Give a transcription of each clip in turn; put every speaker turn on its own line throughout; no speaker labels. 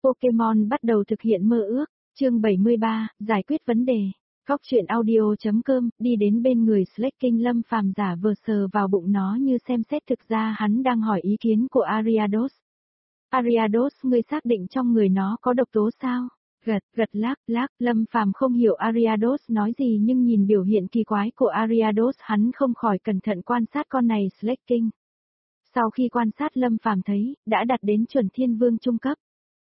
Pokemon bắt đầu thực hiện mơ ước, chương 73, giải quyết vấn đề. Góc truyện audio.com, đi đến bên người Slaking, Lâm Phàm giả vờ sờ vào bụng nó như xem xét, thực ra hắn đang hỏi ý kiến của Ariados. Ariados, ngươi xác định trong người nó có độc tố sao? Gật lác, Lâm Phàm không hiểu Ariados nói gì nhưng nhìn biểu hiện kỳ quái của Ariados hắn không khỏi cẩn thận quan sát con này Slaking. Sau khi quan sát Lâm Phàm thấy, đã đạt đến chuẩn thiên vương trung cấp.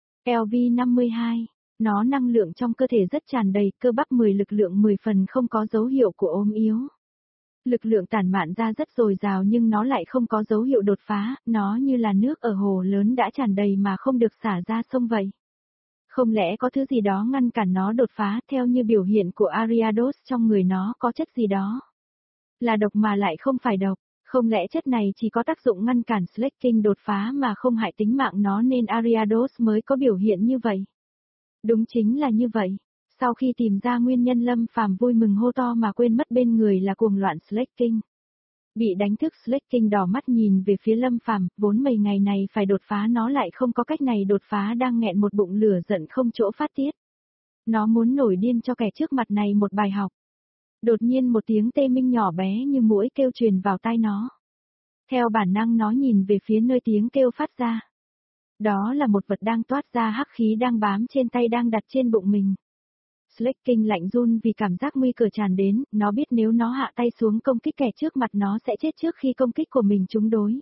LV52, nó năng lượng trong cơ thể rất tràn đầy, cơ bắp 10 lực lượng 10 phần không có dấu hiệu của ốm yếu. Lực lượng tản mạn ra rất dồi dào nhưng nó lại không có dấu hiệu đột phá, nó như là nước ở hồ lớn đã tràn đầy mà không được xả ra sông vậy. Không lẽ có thứ gì đó ngăn cản nó đột phá, theo như biểu hiện của Ariados trong người nó có chất gì đó. Là độc mà lại không phải độc. Không lẽ chất này chỉ có tác dụng ngăn cản Slaking đột phá mà không hại tính mạng nó nên Ariados mới có biểu hiện như vậy? Đúng chính là như vậy. Sau khi tìm ra nguyên nhân, Lâm Phàm vui mừng hô to mà quên mất bên người là cuồng loạn Slaking. Bị đánh thức, Slaking đỏ mắt nhìn về phía Lâm Phàm, vốn mấy ngày này phải đột phá nó lại không có cách này đột phá, đang nghẹn một bụng lửa giận không chỗ phát tiết. Nó muốn nổi điên cho kẻ trước mặt này một bài học. Đột nhiên một tiếng tê minh nhỏ bé như muỗi kêu truyền vào tai nó. Theo bản năng nó nhìn về phía nơi tiếng kêu phát ra. Đó là một vật đang toát ra hắc khí đang bám trên tay đang đặt trên bụng mình. Slaking lạnh run vì cảm giác nguy cơ tràn đến, nó biết nếu nó hạ tay xuống công kích kẻ trước mặt nó sẽ chết trước khi công kích của mình trúng đối.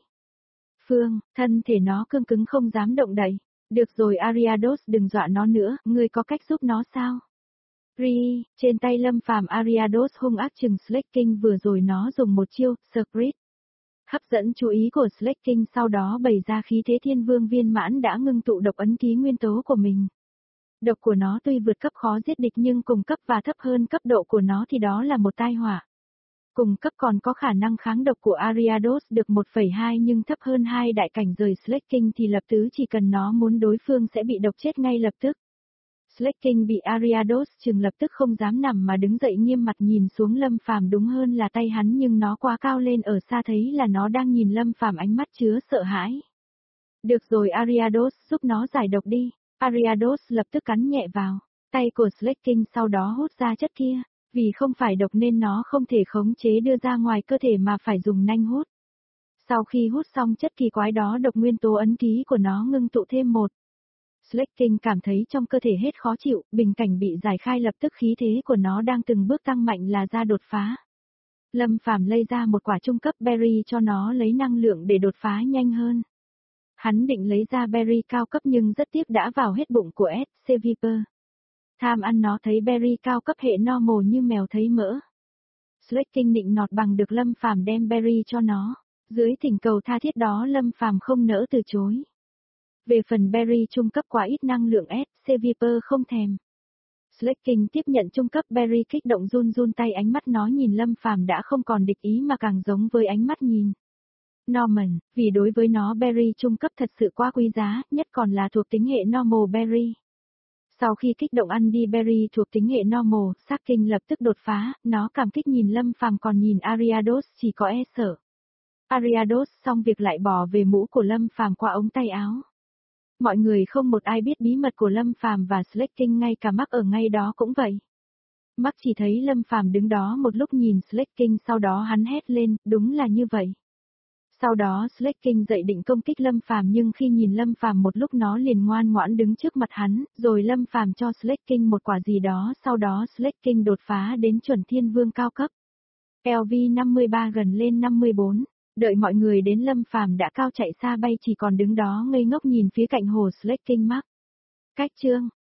Thân thể nó cương cứng không dám động đậy. Được rồi Ariados, đừng dọa nó nữa, ngươi có cách giúp nó sao? Trên tay Lâm Phàm, Ariados hung ác chừng Slaking, vừa rồi nó dùng một chiêu, Spirit. Hấp dẫn chú ý của Slaking, sau đó bày ra khí thế thiên vương viên mãn đã ngưng tụ độc ấn ký nguyên tố của mình. Độc của nó tuy vượt cấp khó giết địch nhưng cùng cấp và thấp hơn cấp độ của nó thì đó là một tai họa. Cùng cấp còn có khả năng kháng độc của Ariados được 1,2 nhưng thấp hơn 2 đại cảnh rời Slaking thì lập tứ, chỉ cần nó muốn đối phương sẽ bị độc chết ngay lập tức. Slaking bị Ariados chừng lập tức không dám nằm mà đứng dậy nghiêm mặt nhìn xuống Lâm Phàm, đúng hơn là tay hắn, nhưng nó quá cao lên, ở xa thấy là nó đang nhìn Lâm Phàm ánh mắt chứa sợ hãi. Được rồi Ariados, giúp nó giải độc đi. Ariados lập tức cắn nhẹ vào tay của Slaking, sau đó hút ra chất kia. Vì không phải độc nên nó không thể khống chế đưa ra ngoài cơ thể mà phải dùng nanh hút. Sau khi hút xong chất kỳ quái đó, độc nguyên tố ấn ký của nó ngưng tụ thêm một. Slaking cảm thấy trong cơ thể hết khó chịu, bình cảnh bị giải khai, lập tức khí thế của nó đang từng bước tăng mạnh là ra đột phá. Lâm Phàm lấy ra một quả trung cấp berry cho nó lấy năng lượng để đột phá nhanh hơn. Hắn định lấy ra berry cao cấp nhưng rất tiếc đã vào hết bụng của SC Viper. Tham ăn nó thấy berry cao cấp hệ normal như mèo thấy mỡ. Slaking định nọt bằng được Lâm Phàm đem berry cho nó. Dưới thỉnh cầu tha thiết đó, Lâm Phàm không nỡ từ chối. Về phần berry trung cấp quá ít năng lượng, SC Viper không thèm. Slaking tiếp nhận trung cấp berry kích động run tay, ánh mắt nó nhìn Lâm Phàm đã không còn địch ý mà càng giống với ánh mắt nhìn Norman, vì đối với nó berry trung cấp thật sự quá quý giá, nhất còn là thuộc tính hệ normal berry. Sau khi kích động ăn đi berry thuộc tính hệ normal, Slaking lập tức đột phá, nó cảm kích nhìn Lâm Phàm còn nhìn Ariados chỉ có e sợ. Ariados xong việc lại bỏ về mũ của Lâm Phàm qua ống tay áo. Mọi người không một ai biết bí mật của Lâm Phàm và Slaking, ngay cả Mark ở ngay đó cũng vậy. Mark chỉ thấy Lâm Phàm đứng đó một lúc nhìn Slaking, sau đó hắn hét lên, đúng là như vậy. Sau đó Slaking dậy định công kích Lâm Phàm nhưng khi nhìn Lâm Phàm một lúc nó liền ngoan ngoãn đứng trước mặt hắn, rồi Lâm Phàm cho Slaking một quả gì đó, sau đó Slaking đột phá đến chuẩn thiên vương cao cấp. LV53 gần lên 54. Đợi mọi người đến, Lâm Phàm đã cao chạy xa bay, chỉ còn đứng đó ngây ngốc nhìn phía cạnh hồ Slaking. Mark. Cách chương